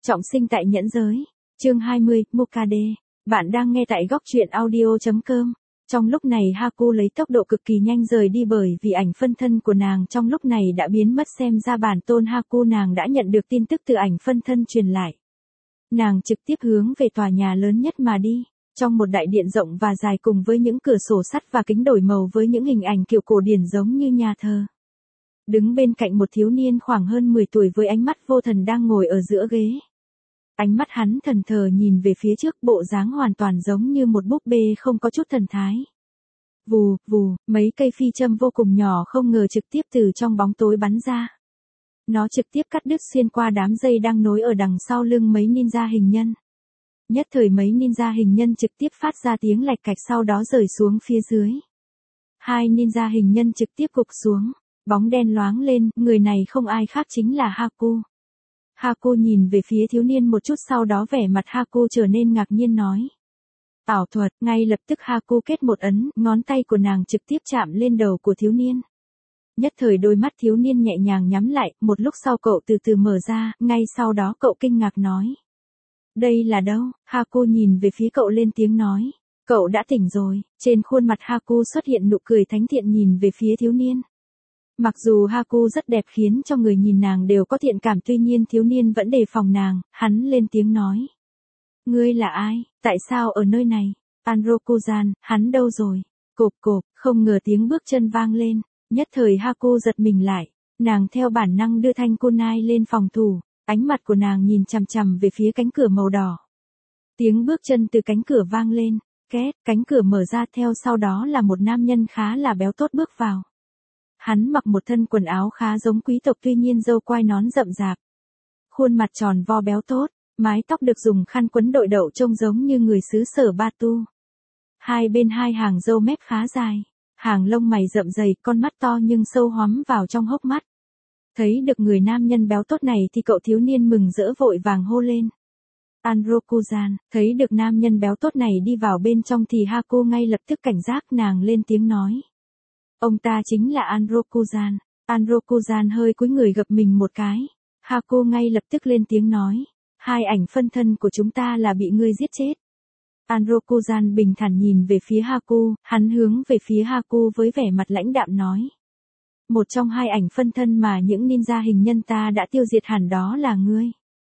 Trọng sinh tại nhẫn giới. Chương 20, Mokade. Bạn đang nghe tại góc truyện audio.com. Trong lúc này Haku lấy tốc độ cực kỳ nhanh rời đi bởi vì ảnh phân thân của nàng trong lúc này đã biến mất, xem ra bản tôn Haku nàng đã nhận được tin tức từ ảnh phân thân truyền lại. Nàng trực tiếp hướng về tòa nhà lớn nhất mà đi, trong một đại điện rộng và dài cùng với những cửa sổ sắt và kính đổi màu với những hình ảnh kiểu cổ điển giống như nhà thờ. Đứng bên cạnh một thiếu niên khoảng hơn 10 tuổi với ánh mắt vô thần đang ngồi ở giữa ghế. Ánh mắt hắn thần thờ nhìn về phía trước, bộ dáng hoàn toàn giống như một búp bê không có chút thần thái. Vù, vù, mấy cây phi châm vô cùng nhỏ không ngờ trực tiếp từ trong bóng tối bắn ra. Nó trực tiếp cắt đứt xuyên qua đám dây đang nối ở đằng sau lưng mấy ninja hình nhân. Nhất thời mấy ninja hình nhân trực tiếp phát ra tiếng lạch cạch, sau đó rơi xuống phía dưới. Hai ninja hình nhân trực tiếp gục xuống, bóng đen loáng lên, người này không ai khác chính là Haku. Haku nhìn về phía thiếu niên một chút, sau đó vẻ mặt Haku trở nên ngạc nhiên nói. Ảo thuật, ngay lập tức Haku kết một ấn, ngón tay của nàng trực tiếp chạm lên đầu của thiếu niên. Nhất thời đôi mắt thiếu niên nhẹ nhàng nhắm lại, một lúc sau cậu từ từ mở ra, ngay sau đó cậu kinh ngạc nói. Đây là đâu? Haku nhìn về phía cậu lên tiếng nói. Cậu đã tỉnh rồi. Trên khuôn mặt Haku xuất hiện nụ cười thánh thiện nhìn về phía thiếu niên. Mặc dù Haku rất đẹp khiến cho người nhìn nàng đều có thiện cảm, tuy nhiên thiếu niên vẫn đề phòng nàng, hắn lên tiếng nói. Ngươi là ai? Tại sao ở nơi này? Anroku-san, hắn đâu rồi? Cộp cộp, không ngờ tiếng bước chân vang lên, nhất thời Haku giật mình lại, nàng theo bản năng đưa thanh kunai lên phòng thủ, ánh mặt của nàng nhìn chằm chằm về phía cánh cửa màu đỏ. Tiếng bước chân từ cánh cửa vang lên, két, cánh cửa mở ra, theo sau đó là một nam nhân khá là béo tốt bước vào. Hắn mặc một thân quần áo khá giống quý tộc, tuy nhiên râu quai nón rậm rạp. Khuôn mặt tròn vo béo tốt, mái tóc được dùng khăn quấn đội đậu trông giống như người xứ sở Batu. Hai bên hai hàng râu mép khá dài, hàng lông mày rậm dày, con mắt to nhưng sâu hoắm vào trong hốc mắt. Thấy được người nam nhân béo tốt này thì cậu thiếu niên mừng rỡ vội vàng hô lên. Anroku-san, thấy được nam nhân béo tốt này đi vào bên trong thì Haku ngay lập tức cảnh giác, nàng lên tiếng nói. Ông ta chính là Anroku-san. Anroku-san hơi cúi người gập mình một cái. Haku ngay lập tức lên tiếng nói. Hai ảnh phân thân của chúng ta là bị ngươi giết chết. Anroku-san bình thản nhìn về phía Haku, hắn hướng về phía Haku với vẻ mặt lãnh đạm nói. Một trong hai ảnh phân thân mà những ninja hình nhân ta đã tiêu diệt hẳn đó là ngươi.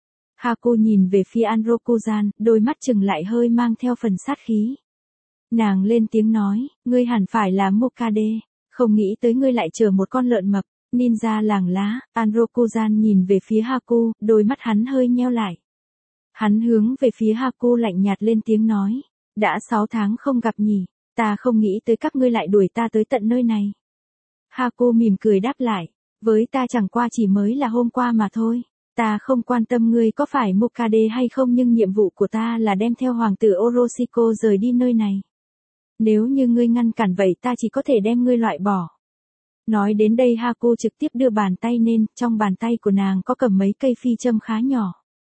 Haku nhìn về phía Anroku-san, đôi mắt chừng lại hơi mang theo phần sát khí. Nàng lên tiếng nói, ngươi hẳn phải là Mokade, không nghĩ tới ngươi lại chở một con lợn mập, ninja làng lá. Anroku-san nhìn về phía Haku, đôi mắt hắn hơi nheo lại. Hắn hướng về phía Haku lạnh nhạt lên tiếng nói, đã 6 tháng không gặp nhỉ, ta không nghĩ tới các ngươi lại đuổi ta tới tận nơi này. Haku mỉm cười đáp lại, với ta chẳng qua chỉ mới là hôm qua mà thôi. Ta không quan tâm ngươi có phải Mokade hay không, nhưng nhiệm vụ của ta là đem theo hoàng tử Orochiko rời đi nơi này. Nếu như ngươi ngăn cản vậy ta chỉ có thể đem ngươi loại bỏ. Nói đến đây Haku trực tiếp đưa bàn tay lên, trong bàn tay của nàng có cầm mấy cây phi châm khá nhỏ.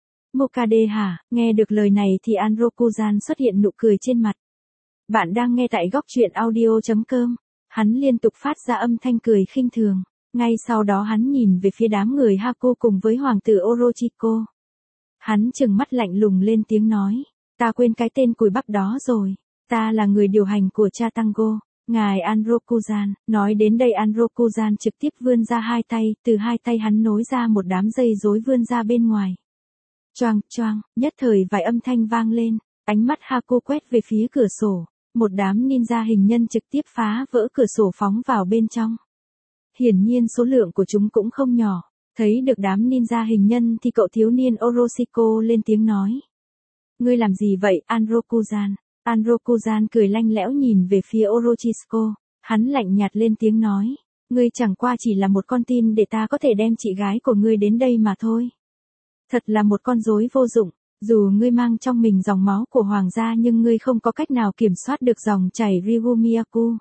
Mokade hả? Nghe được lời này thì Anroku-san xuất hiện nụ cười trên mặt. Bạn đang nghe tại góc truyện audio.com. Hắn liên tục phát ra âm thanh cười khinh thường. Ngay sau đó hắn nhìn về phía đám người Haku cùng với hoàng tử Orochiko. Hắn trừng mắt lạnh lùng lên tiếng nói. Ta quên cái tên cùi bắp đó rồi. Ta là người điều hành của cha Tango, ngài Anroku-san. Nói đến đây Anroku-san trực tiếp vươn ra hai tay, từ hai tay hắn nối ra một đám dây rối vươn ra bên ngoài. Choang choang, nhất thời vài âm thanh vang lên, ánh mắt Haku quét về phía cửa sổ, một đám ninja hình nhân trực tiếp phá vỡ cửa sổ phóng vào bên trong. Hiển nhiên số lượng của chúng cũng không nhỏ, thấy được đám ninja hình nhân thì cậu thiếu niên Orochiko lên tiếng nói. Ngươi làm gì vậy, Anroku-san? Anroku-san cười lanh lẽo nhìn về phía Orochiko, hắn lạnh nhạt lên tiếng nói, ngươi chẳng qua chỉ là một con tin để ta có thể đem chị gái của ngươi đến đây mà thôi. Thật là một con rối vô dụng, dù ngươi mang trong mình dòng máu của hoàng gia nhưng ngươi không có cách nào kiểm soát được dòng chảy Ryugumiyaku.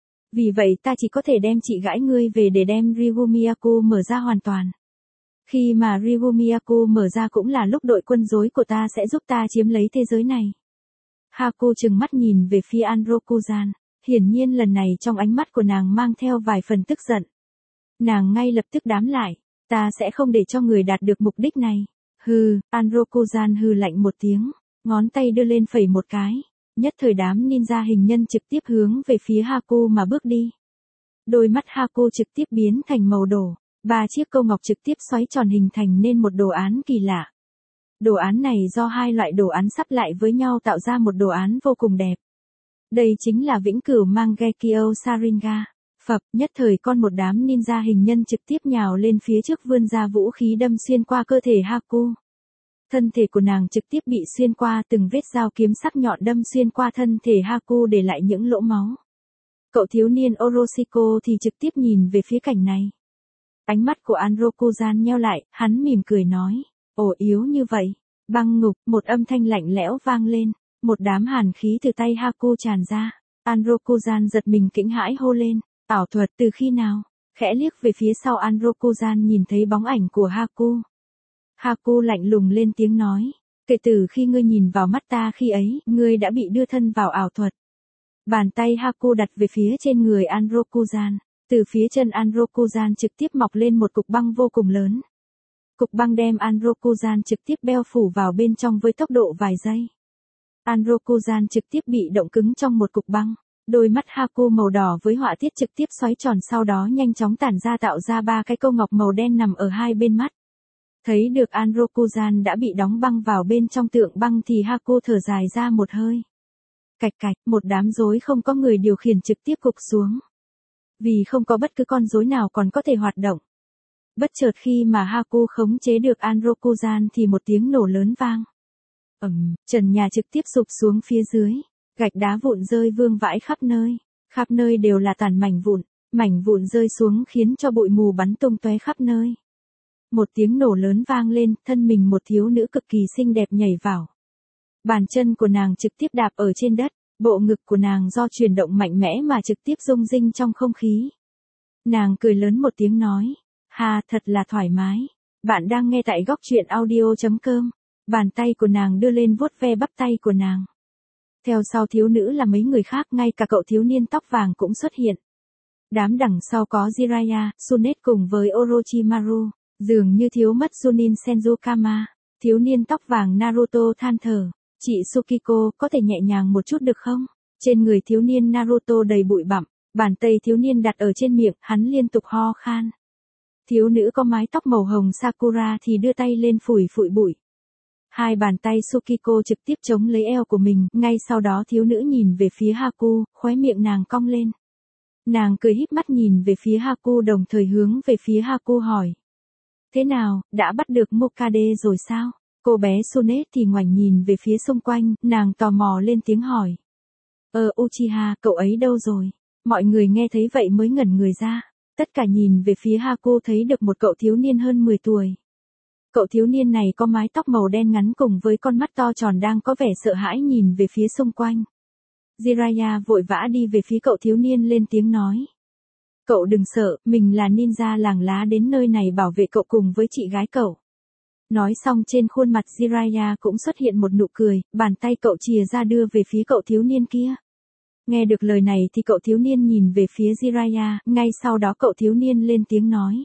Vì vậy ta chỉ có thể đem chị gái ngươi về để đem Ryugumiyaku mở ra hoàn toàn. Khi mà Ryugumiyaku mở ra cũng là lúc đội quân rối của ta sẽ giúp ta chiếm lấy thế giới này. Haku trừng mắt nhìn về phía Anroku-san, hiển nhiên lần này trong ánh mắt của nàng mang theo vài phần tức giận. Nàng ngay lập tức đáp lại, ta sẽ không để cho người đạt được mục đích này. Hừ, Anrokuzan hừ lạnh một tiếng, ngón tay đưa lên phẩy một cái. Nhất thời đám ninja hình nhân trực tiếp hướng về phía Haku mà bước đi. Đôi mắt Haku trực tiếp biến thành màu đỏ, 3 chiếc câu ngọc trực tiếp xoáy tròn hình thành nên một đồ án kỳ lạ. Đồ án này do 2 loại đồ án sắp lại với nhau tạo ra một đồ án vô cùng đẹp. Đây chính là vĩnh cửu Mangekyo Sharingan. Phập, nhất thời một đám ninja hình nhân trực tiếp nhào lên phía trước vươn ra vũ khí đâm xuyên qua cơ thể Haku. Thân thể của nàng trực tiếp bị xuyên qua, từng vết dao kiếm sắc nhọn đâm xuyên qua thân thể Haku để lại những lỗ máu. Cậu thiếu niên Orochiko thì trực tiếp nhìn về phía cảnh này. Ánh mắt của Anrokuzan nheo lại, hắn mỉm cười nói, ồ yếu như vậy. Băng ngục, một âm thanh lạnh lẽo vang lên, một đám hàn khí từ tay Haku tràn ra. Anrokuzan giật mình kinh hãi hô lên, ảo thuật từ khi nào? Khẽ liếc về phía sau Anrokuzan nhìn thấy bóng ảnh của Haku. Haku lạnh lùng lên tiếng nói, kể từ khi ngươi nhìn vào mắt ta khi ấy, ngươi đã bị đưa thân vào ảo thuật. Bàn tay Haku đặt về phía trên người Anrokuzan, từ phía chân Anrokuzan trực tiếp mọc lên một cục băng vô cùng lớn. Cục băng đem Anrokuzan trực tiếp bao phủ vào bên trong với tốc độ vài giây. Anrokuzan trực tiếp bị động cứng trong một cục băng. Đôi mắt Haku màu đỏ với họa tiết trực tiếp xoáy tròn sau đó nhanh chóng tản ra tạo ra 3 cái câu ngọc màu đen nằm ở hai bên mắt. Thấy được Anrokuzan đã bị đóng băng vào bên trong tượng băng thì Haku thở dài ra một hơi. Cạch cạch, một đám rối không có người điều khiển trực tiếp gục xuống. Vì không có bất cứ con rối nào còn có thể hoạt động. Bất chợt khi mà Haku khống chế được Anrokuzan thì một tiếng nổ lớn vang. Trần nhà trực tiếp sụp xuống phía dưới. Gạch đá vụn rơi vương vãi khắp nơi đều là tàn mảnh vụn rơi xuống khiến cho bụi mù bắn tung tóe khắp nơi. Một tiếng nổ lớn vang lên, thân mình một thiếu nữ cực kỳ xinh đẹp nhảy vào. Bàn chân của nàng trực tiếp đạp ở trên đất, bộ ngực của nàng do chuyển động mạnh mẽ mà trực tiếp rung rinh trong không khí. Nàng cười lớn một tiếng nói, ha thật là thoải mái. Bạn đang nghe tại góc truyện audio.com. Bàn tay của nàng đưa lên vuốt ve bắp tay của nàng. Theo sau thiếu nữ là mấy người khác, ngay cả cậu thiếu niên tóc vàng cũng xuất hiện. Đám đằng sau có Jiraiya, Tsunade cùng với Orochimaru, dường như thiếu mất Chunin Senzukama. Thiếu niên tóc vàng Naruto than thở, chị Tsukiko có thể nhẹ nhàng một chút được không? Trên người thiếu niên Naruto đầy bụi bặm, bàn tay thiếu niên đặt ở trên miệng, hắn liên tục ho khan. Thiếu nữ có mái tóc màu hồng Sakura thì đưa tay lên phủi bụi. Hai bàn tay Tsukiko trực tiếp chống lấy eo của mình, ngay sau đó thiếu nữ nhìn về phía Haku, khóe miệng nàng cong lên. Nàng cười híp mắt nhìn về phía Haku đồng thời hướng về phía Haku hỏi. Thế nào, đã bắt được Mokage rồi sao? Cô bé Tsunade thì ngoảnh nhìn về phía xung quanh, nàng tò mò lên tiếng hỏi. Uchiha, cậu ấy đâu rồi? Mọi người nghe thấy vậy mới ngẩn người ra. Tất cả nhìn về phía Haku thấy được một cậu thiếu niên hơn 10 tuổi. Cậu thiếu niên này có mái tóc màu đen ngắn cùng với con mắt to tròn đang có vẻ sợ hãi nhìn về phía xung quanh. Jiraiya vội vã đi về phía cậu thiếu niên lên tiếng nói. Cậu đừng sợ, mình là ninja làng lá đến nơi này bảo vệ cậu cùng với chị gái cậu. Nói xong trên khuôn mặt Jiraiya cũng xuất hiện một nụ cười, bàn tay cậu chìa ra đưa về phía cậu thiếu niên kia. Nghe được lời này thì cậu thiếu niên nhìn về phía Jiraiya, ngay sau đó cậu thiếu niên lên tiếng nói.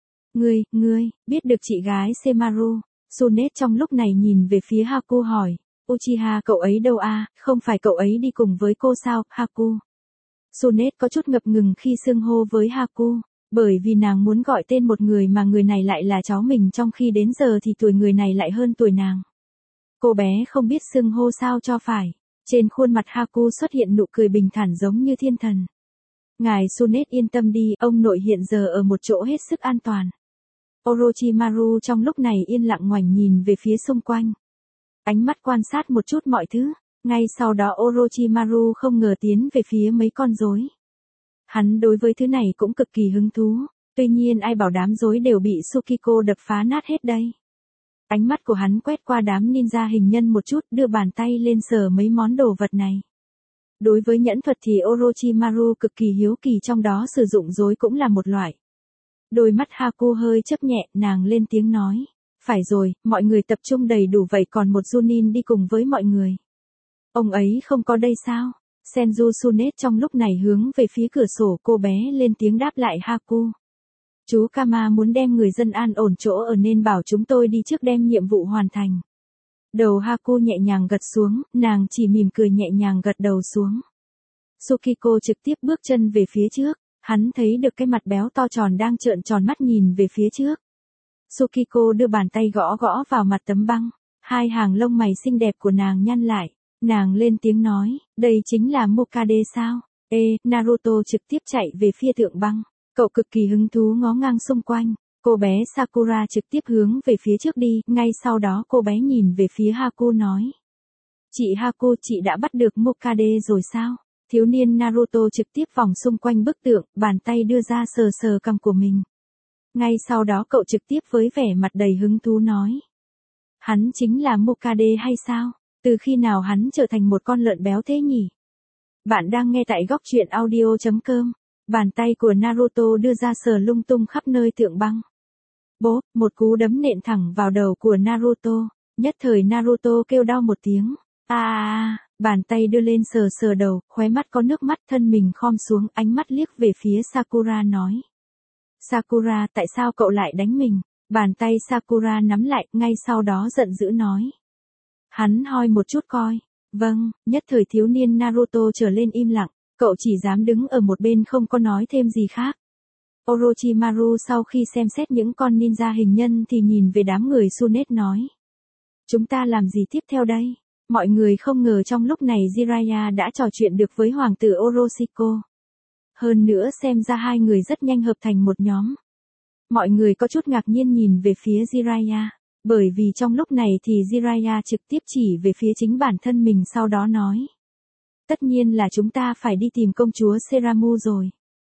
Ngươi, biết được chị gái Semaru. Tsunade trong lúc này nhìn về phía Haku hỏi. Uchiha cậu ấy đâu à, không phải cậu ấy đi cùng với cô sao, Haku. Tsunade có chút ngập ngừng khi xưng hô với Haku, bởi vì nàng muốn gọi tên một người mà người này lại là cháu mình trong khi đến giờ thì tuổi người này lại hơn tuổi nàng. Cô bé không biết xưng hô sao cho phải. Trên khuôn mặt Haku xuất hiện nụ cười bình thản giống như thiên thần. Ngài Tsunade yên tâm đi, ông nội hiện giờ ở một chỗ hết sức an toàn. Orochimaru trong lúc này yên lặng ngoảnh nhìn về phía xung quanh. Ánh mắt quan sát một chút mọi thứ, ngay sau đó Orochimaru không ngờ tiến về phía mấy con rối. Hắn đối với thứ này cũng cực kỳ hứng thú, tuy nhiên ai bảo đám rối đều bị Tsukiko đập phá nát hết đây. Ánh mắt của hắn quét qua đám ninja hình nhân một chút, đưa bàn tay lên sờ mấy món đồ vật này. Đối với nhẫn thuật thì Orochimaru cực kỳ hiếu kỳ, trong đó sử dụng rối cũng là một loại. Đôi mắt Haku hơi chớp nhẹ, nàng lên tiếng nói. Phải rồi, mọi người tập trung đầy đủ vậy còn một Chunin đi cùng với mọi người. Ông ấy không có đây sao? Senju Tsunade trong lúc này hướng về phía cửa sổ, cô bé lên tiếng đáp lại Haku. Chú Kama muốn đem người dân an ổn chỗ ở nên bảo chúng tôi đi trước đem nhiệm vụ hoàn thành. Đầu Haku nhẹ nhàng gật xuống, nàng chỉ mỉm cười nhẹ nhàng gật đầu xuống. Sukiko trực tiếp bước chân về phía trước, hắn thấy được cái mặt béo to tròn đang trợn tròn mắt nhìn về phía trước. Sukiko đưa bàn tay gõ gõ vào mặt tấm băng, hai hàng lông mày xinh đẹp của nàng nhăn lại, nàng lên tiếng nói, đây chính là Mokade sao? Naruto trực tiếp chạy về phía thượng băng, cậu cực kỳ hứng thú ngó ngang xung quanh, cô bé Sakura trực tiếp hướng về phía trước đi, ngay sau đó cô bé nhìn về phía Haku nói. Chị Haku, chị đã bắt được Mokade rồi sao? Thiếu niên Naruto trực tiếp vòng xung quanh bức tượng, bàn tay đưa ra sờ sờ cằm của mình. Ngay sau đó cậu trực tiếp với vẻ mặt đầy hứng thú nói. Hắn chính là Mokade hay sao? Từ khi nào hắn trở thành một con lợn béo thế nhỉ? Bạn đang nghe tại góc truyện audio.com. Bàn tay của Naruto đưa ra sờ lung tung khắp nơi tượng băng. Bốp, một cú đấm nện thẳng vào đầu của Naruto. Nhất thời Naruto kêu đau một tiếng. Bàn tay đưa lên sờ sờ đầu, khóe mắt có nước mắt, thân mình khom xuống, ánh mắt liếc về phía Sakura nói. Sakura, tại sao cậu lại đánh mình? Bàn tay Sakura nắm lại, ngay sau đó giận dữ nói. Hắn hoi một chút coi. Vâng, nhất thời thiếu niên Naruto trở lên im lặng, cậu chỉ dám đứng ở một bên không có nói thêm gì khác. Orochimaru sau khi xem xét những con ninja hình nhân thì nhìn về đám người Tsunade nói. Chúng ta làm gì tiếp theo đây? Mọi người không ngờ trong lúc này Jiraiya đã trò chuyện được với hoàng tử Orochiko. Hơn nữa xem ra hai người rất nhanh hợp thành một nhóm. Mọi người có chút ngạc nhiên nhìn về phía Jiraiya, bởi vì trong lúc này thì Jiraiya trực tiếp chỉ về phía chính bản thân mình sau đó nói. Tất nhiên là chúng ta phải đi tìm công chúa Seramu rồi.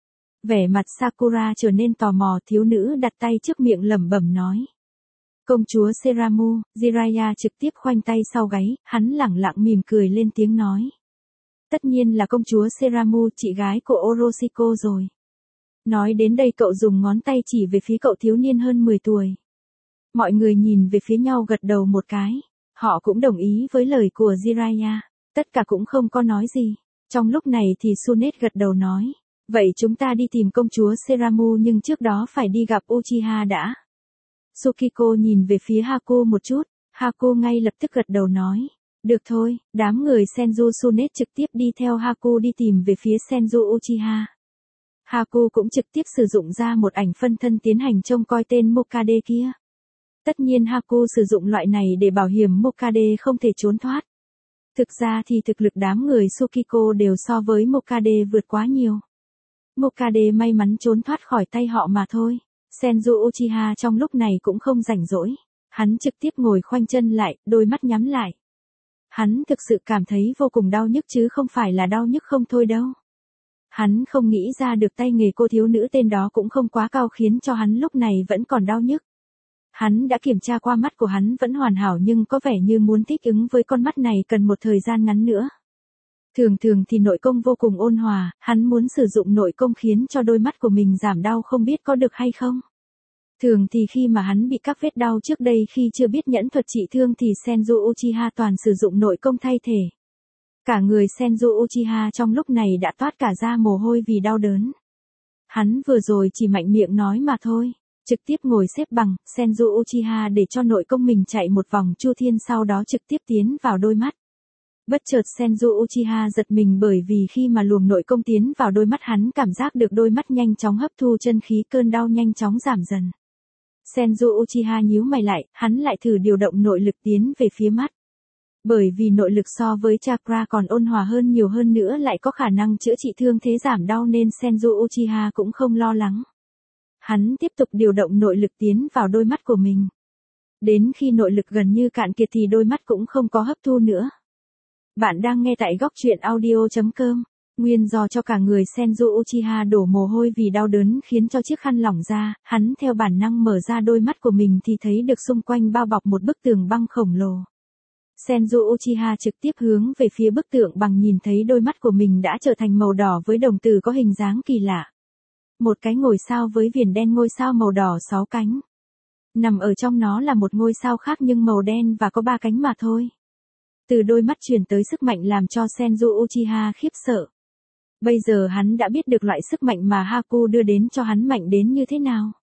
Vẻ mặt Sakura trở nên tò mò, thiếu nữ đặt tay trước miệng lẩm bẩm nói. Công chúa Seramu, Jiraiya trực tiếp khoanh tay sau gáy, hắn lẳng lặng mỉm cười lên tiếng nói. Tất nhiên là công chúa Seramu, chị gái của Orochiko rồi. Nói đến đây cậu dùng ngón tay chỉ về phía cậu thiếu niên hơn 10 tuổi. Mọi người nhìn về phía nhau gật đầu một cái. Họ cũng đồng ý với lời của Jiraiya. Tất cả cũng không có nói gì. Trong lúc này thì Tsunade gật đầu nói. Vậy chúng ta đi tìm công chúa Seramu nhưng trước đó phải đi gặp Uchiha đã. Sukiko nhìn về phía Haku một chút. Haku ngay lập tức gật đầu nói. Được thôi, đám người Senju Tsunade trực tiếp đi theo Haku đi tìm về phía Senju Uchiha. Haku cũng trực tiếp sử dụng ra một ảnh phân thân tiến hành trông coi tên Mokade kia. Tất nhiên Haku sử dụng loại này để bảo hiểm Mokade không thể trốn thoát. Thực ra thì thực lực đám người Sukiko đều so với Mokade vượt quá nhiều. Mokade may mắn trốn thoát khỏi tay họ mà thôi. Senju Uchiha trong lúc này cũng không rảnh rỗi. Hắn trực tiếp ngồi khoanh chân lại, đôi mắt nhắm lại. Hắn thực sự cảm thấy vô cùng đau nhức chứ không phải là đau nhức không thôi đâu. Hắn không nghĩ ra được tay nghề cô thiếu nữ tên đó cũng không quá cao khiến cho hắn lúc này vẫn còn đau nhức. Hắn đã kiểm tra qua mắt của hắn vẫn hoàn hảo nhưng có vẻ như muốn thích ứng với con mắt này cần một thời gian ngắn nữa. Thường thường thì nội công vô cùng ôn hòa, hắn muốn sử dụng nội công khiến cho đôi mắt của mình giảm đau không biết có được hay không. Thường thì khi mà hắn bị các vết đau trước đây khi chưa biết nhẫn thuật trị thương thì Senju Uchiha toàn sử dụng nội công thay thể. Cả người Senju Uchiha trong lúc này đã toát cả da mồ hôi vì đau đớn. Hắn vừa rồi chỉ mạnh miệng nói mà thôi. Trực tiếp ngồi xếp bằng, Senju Uchiha để cho nội công mình chạy một vòng chu thiên sau đó trực tiếp tiến vào đôi mắt. Bất chợt Senju Uchiha giật mình bởi vì khi mà luồng nội công tiến vào đôi mắt hắn cảm giác được đôi mắt nhanh chóng hấp thu chân khí, cơn đau nhanh chóng giảm dần. Senju Uchiha nhíu mày lại, hắn lại thử điều động nội lực tiến về phía mắt. Bởi vì nội lực so với chakra còn ôn hòa hơn nhiều hơn nữa lại có khả năng chữa trị thương thế giảm đau nên Senju Uchiha cũng không lo lắng. Hắn tiếp tục điều động nội lực tiến vào đôi mắt của mình. Đến khi nội lực gần như cạn kiệt thì đôi mắt cũng không có hấp thu nữa. Bạn đang nghe tại góc truyện audio.com. Nguyên do cho cả người Senju Uchiha đổ mồ hôi vì đau đớn khiến cho chiếc khăn lỏng ra, hắn theo bản năng mở ra đôi mắt của mình thì thấy được xung quanh bao bọc một bức tường băng khổng lồ. Senju Uchiha trực tiếp hướng về phía bức tượng bằng nhìn thấy đôi mắt của mình đã trở thành màu đỏ với đồng tử có hình dáng kỳ lạ. Một cái ngôi sao với viền đen ngôi sao màu đỏ 6 cánh. Nằm ở trong nó là một ngôi sao khác nhưng màu đen và có 3 cánh mà thôi. Từ đôi mắt truyền tới sức mạnh làm cho Senju Uchiha khiếp sợ. Bây giờ hắn đã biết được loại sức mạnh mà Haku đưa đến cho hắn mạnh đến như thế nào.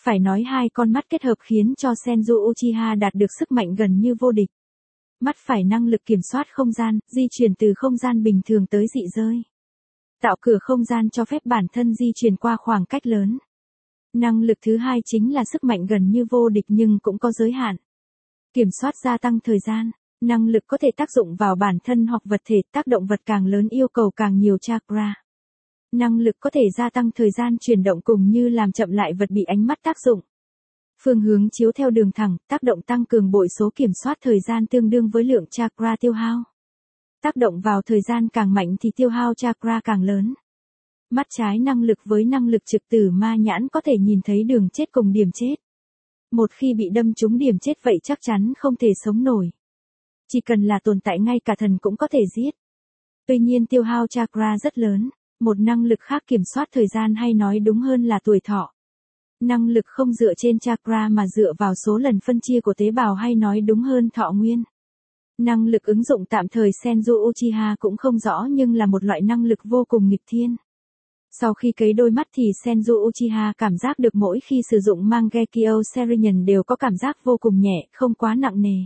Phải nói hai con mắt kết hợp khiến cho Senju Uchiha đạt được sức mạnh gần như vô địch. Mắt phải năng lực kiểm soát không gian, di chuyển từ không gian bình thường tới dị giới. Tạo cửa không gian cho phép bản thân di chuyển qua khoảng cách lớn. Năng lực thứ hai chính là sức mạnh gần như vô địch nhưng cũng có giới hạn. Kiểm soát gia tăng thời gian, năng lực có thể tác dụng vào bản thân hoặc vật thể, tác động vật càng lớn yêu cầu càng nhiều chakra. Năng lực có thể gia tăng thời gian chuyển động cùng như làm chậm lại vật bị ánh mắt tác dụng. Phương hướng chiếu theo đường thẳng, tác động tăng cường bội số kiểm soát thời gian tương đương với lượng chakra tiêu hao. Tác động vào thời gian càng mạnh thì tiêu hao chakra càng lớn. Mắt trái năng lực với năng lực trực tử ma nhãn có thể nhìn thấy đường chết cùng điểm chết. Một khi bị đâm trúng điểm chết vậy chắc chắn không thể sống nổi. Chỉ cần là tồn tại ngay cả thần cũng có thể giết. Tuy nhiên tiêu hao chakra rất lớn. Một năng lực khác kiểm soát thời gian hay nói đúng hơn là tuổi thọ. Năng lực không dựa trên chakra mà dựa vào số lần phân chia của tế bào hay nói đúng hơn thọ nguyên. Năng lực ứng dụng tạm thời Senju Uchiha cũng không rõ nhưng là một loại năng lực vô cùng nghịch thiên. Sau khi cấy đôi mắt thì Senju Uchiha cảm giác được mỗi khi sử dụng Mangekyo Serinen đều có cảm giác vô cùng nhẹ, không quá nặng nề.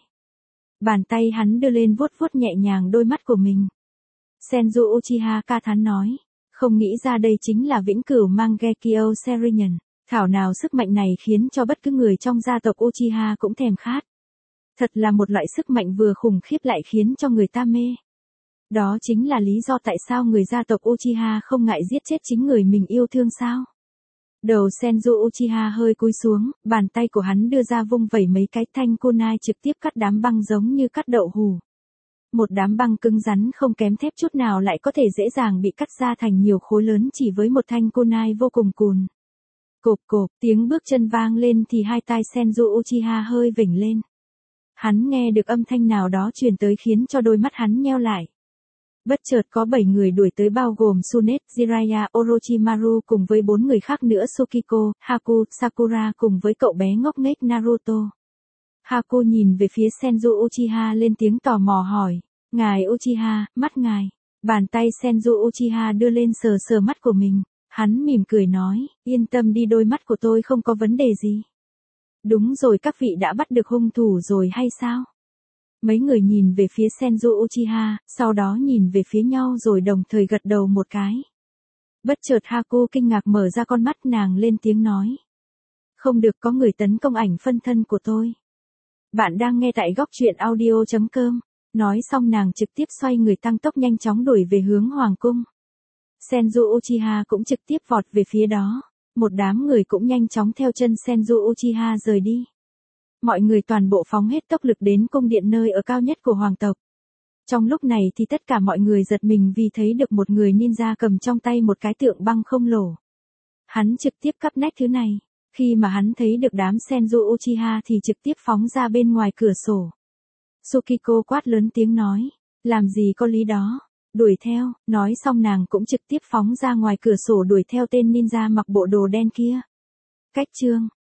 Bàn tay hắn đưa lên vuốt vuốt nhẹ nhàng đôi mắt của mình. Senju Uchiha ca thán nói. Không nghĩ ra đây chính là vĩnh cửu Mangekyo Serinen. Thảo nào sức mạnh này khiến cho bất cứ người trong gia tộc Uchiha cũng thèm khát. Thật là một loại sức mạnh vừa khủng khiếp lại khiến cho người ta mê. Đó chính là lý do tại sao người gia tộc Uchiha không ngại giết chết chính người mình yêu thương sao. Đầu Senju Uchiha hơi cúi xuống, bàn tay của hắn đưa ra vung vẩy mấy cái thanh kunai trực tiếp cắt đám băng giống như cắt đậu hủ. Một đám băng cứng rắn không kém thép chút nào lại có thể dễ dàng bị cắt ra thành nhiều khối lớn chỉ với một thanh kunai vô cùng cùn. Cộp cộp, tiếng bước chân vang lên thì hai tai Senju Uchiha hơi vểnh lên. Hắn nghe được âm thanh nào đó truyền tới khiến cho đôi mắt hắn nheo lại. Bất chợt có 7 người đuổi tới bao gồm Tsunade, Jiraiya, Orochimaru cùng với 4 người khác nữa Tsukiko, Haku, Sakura cùng với cậu bé ngốc nghếch Naruto. Haku nhìn về phía Senju Uchiha lên tiếng tò mò hỏi. Ngài Uchiha, mắt ngài. Bàn tay Senju Uchiha đưa lên sờ sờ mắt của mình. Hắn mỉm cười nói, yên tâm đi đôi mắt của tôi không có vấn đề gì. Đúng rồi các vị đã bắt được hung thủ rồi hay sao? Mấy người nhìn về phía Senju Uchiha, sau đó nhìn về phía nhau rồi đồng thời gật đầu một cái. Bất chợt Haku kinh ngạc mở ra con mắt nàng lên tiếng nói. Không được có người tấn công ảnh phân thân của tôi. Bạn đang nghe tại góc truyện audio.com. Nói xong nàng trực tiếp xoay người tăng tốc nhanh chóng đuổi về hướng hoàng cung. Senju Uchiha cũng trực tiếp vọt về phía đó. Một đám người cũng nhanh chóng theo chân Senju Uchiha rời đi. Mọi người toàn bộ phóng hết tốc lực đến cung điện nơi ở cao nhất của hoàng tộc. Trong lúc này thì tất cả mọi người giật mình vì thấy được một người ninja cầm trong tay một cái tượng băng không lỗ. Hắn trực tiếp cắp nách thứ này. Khi mà hắn thấy được đám Senju Uchiha thì trực tiếp phóng ra bên ngoài cửa sổ. Tsukiko quát lớn tiếng nói. Làm gì có lý đó. Đuổi theo, nói xong nàng cũng trực tiếp phóng ra ngoài cửa sổ đuổi theo tên ninja mặc bộ đồ đen kia. Cách chương